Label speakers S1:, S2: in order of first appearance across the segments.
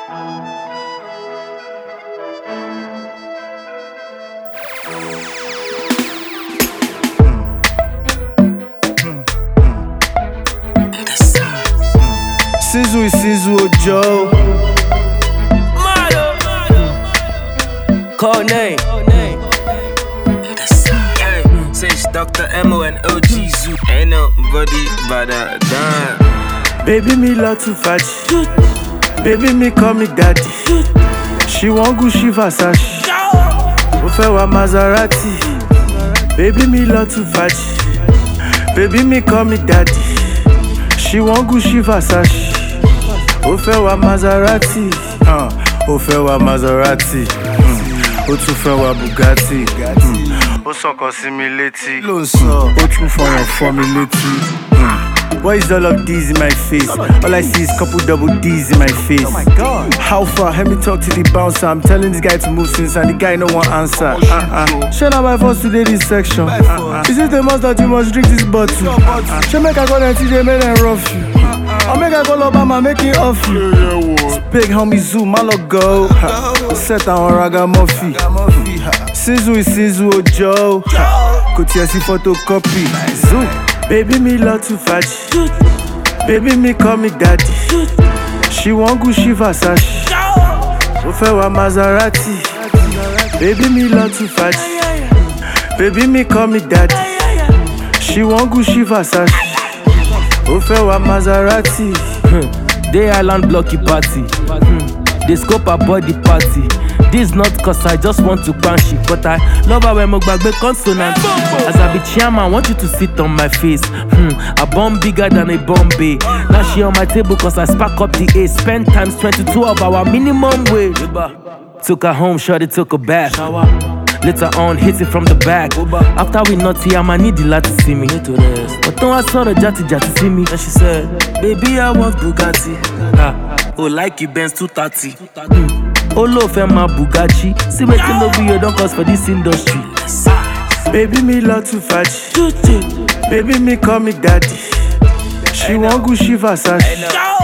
S1: Sizzle is Sizzle Joe.
S2: Call name. Say it's Dr. Emo and OG Zoo. Ain't nobody but a dime.
S1: Baby me love to fight. Baby me call me daddy. She want Gucci Versace. Ó fẹ́ wa Maserati. Baby me love to fight. Baby me call me daddy. She want Gucci Versace. Ó fẹ́ wa Maserati. Ó fẹ́ wa Maserati. Ó tún fẹ́ wa Bugatti. Ó sọ̀kan sí mi létí. Ó tún fọyàn mi létí. Why is all of these in my face? All I see is couple double D's in my face. Oh my God. How far? Let me talk to the bouncer. I'm telling this guy to move since and the guy no one answer. Share now by force today this section. Is it the must that you must drink this bottle? Share make I go and TJ make them rough you. I'll make I call Obama, make it off you. Big homie Zoo, my go. Set on Ragamuffin. Sizzle is Sizzle Joe. Kotiasi photocopy. Zoo. Baby me love to fight. Baby me call me daddy. She want Gucci Versace. Ó fẹ́ wa Maserati. Baby me love to fight. Baby me call me daddy. She want Gucci Versace. Ó fẹ́ wa Maserati.
S2: Day Island blocky party. They scope her body party. This not cause I just want to punch it, but I love her when Mogbagbe consonant. As I be chairman, I want you to sit on my face. A bomb bigger than a Bombay. Now she on my table cause I spark up the A. Spend times 22 of our minimum wage. Took her home, shorty took a bath. Later on, hit it from the back. After we naughty, I'ma need the lad to see me. But then I saw the jatty see me. And she said, baby, I want Bugatti. Oh, like you Benz 230. Oh, love and my Bugatti. See what you know you don't cost for this industry.
S1: Baby me love to fight. Baby me call me daddy. She want Gucci Versace.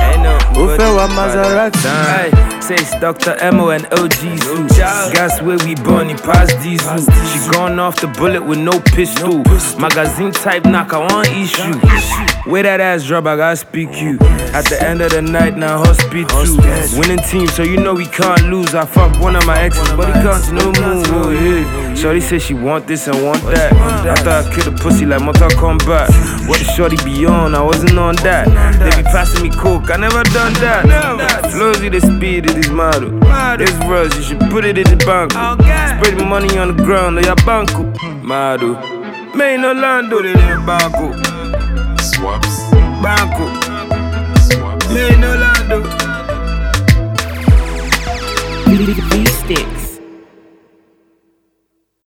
S1: Ó fẹ́ wa Maserati.
S2: Say it's Dr. Emo and OG Zoo. Gas where we burn it past diesel. She gone off the bullet with no pistol. Magazine type knock, I want issue. Where that ass drop, I gotta speak you. At the end of the night, now hospital. Winning team, so you know we can't lose. I fuck one of my exes, but he can't no move. Oh, yeah. Shorty said she want this and want that. After I kill the pussy like Mortal Kombat. What the shorty be on? I wasn't on that. They be passing me coke, I never done that. Flows with the speed of this model. This rush, you should put it in the bank. Spread the money on the ground, or your banco. Model. Main Orlando, they in banco.
S3: Swaps.
S2: Banco. Main Orlando.